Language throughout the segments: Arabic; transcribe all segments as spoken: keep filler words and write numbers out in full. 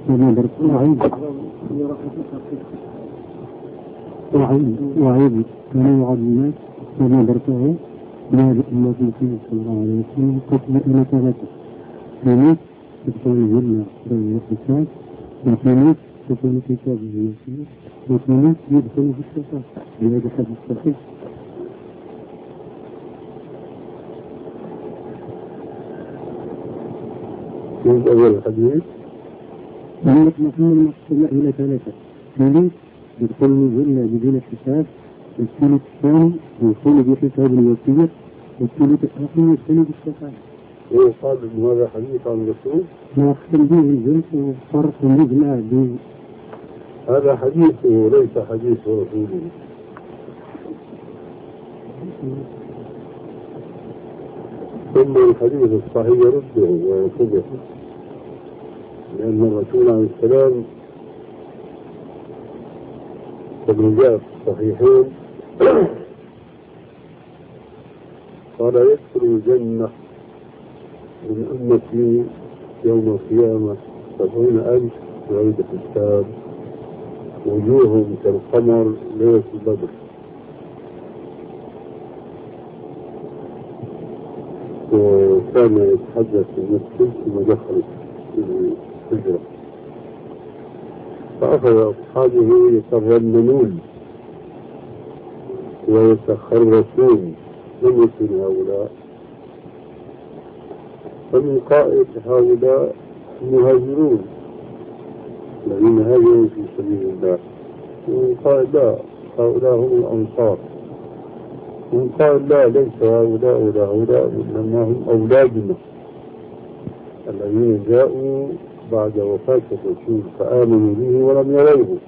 ونظرت وعيد وعيد وعيد كان يوعد الناس ونظرته لا لأمة النبي صلى الله عليه وسلم قتل إلى ثلاثة في ناس تدخل الجنة بين الحساب وفي ناس تكون كتاب المسيح وفي ناس يدخل في الشفاعة بهذا حديث صحيح. من أول الحديث عندك مثلا مقصود إلى ثلاثة ثالث يدخل الجنة بدون حساب، والثالث الثاني يدخل بحساب الوصية، والثالث الآخر يدخل بالشفاعة. ويقال إن هذا حديث عن الرسول ما أختم به الجنس وفرق مجمع به. هذا حديثه وليس حديث رسوله. ثم الحديث الصحيح يرده ويرفضه، لأن الرسول عليه السلام كما جاء في الصحيحين قال يدخل الجنة من أمتي يوم القيامة سبعون ألف بغير حساب، وجوههم كالقمر ليلة البدر. وكان يتحدث المسجد ثم دخل الحجرة، فأخذ أصحابه يترنمون ويتخرسون. لم يكن هؤلاء، فمن قائد هؤلاء المهاجرون الذين هاجروا في سبيل الله، ومن قائد لا، هؤلاء هم الأنصار. ومن قائد لا، ليس هؤلاء ولا هؤلاء، إنما هم أولادنا الذين جاءوا بعد وفاة الرسول فآمنوا به ولم يروه.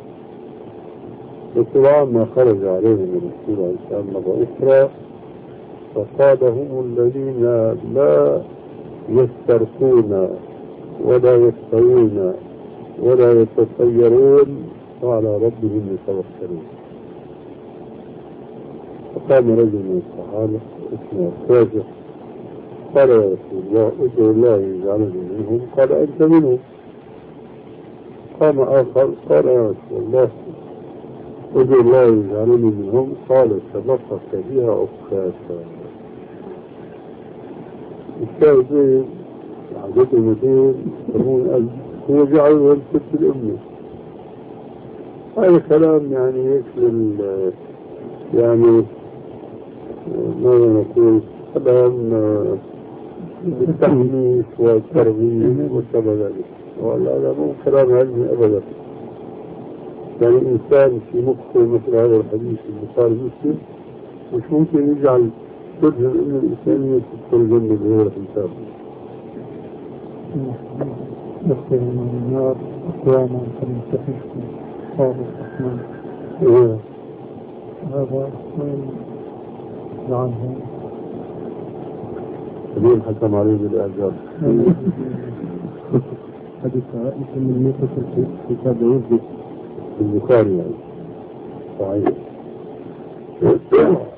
وطبعا ما خرج عليهم الرسول عليه السلام مرة أخرى فقال هم الذين لا يسترقون ولا يستوون ولا يتطيرون وعلى ربهم يتوكلون. فقام رجل من الصحابة اسمه الكافر قال يا رسول الله ادعو الله يجعلني منهم. قال أنت منهم. قام آخر قال يا رسول الله ادعو الله يجعلني منهم. قال سبقك بها أخاك. الشاهدين عادتهم دين يسمون هو جعلوا الست الأمة. هذا كلام يعني يكفي يعني ماذا نقول كلام بالتحميس والترغيب وكما ذلك، وهذا مو كلام علمي أبدا. يعني إنسان في مخه مثل هذا الحديث البخاري مسلم مش ممكن يجعل وجه الأمة الإسلامية تدخل الجنة بغير حساب. يدخل من النار أقواما فليستحقوا قال الرحمن. هذا عنه مين حكم عليه بالإعجاب؟ حديث عائشة من متصل في كتاب يوسف البخاري يعني صحيح.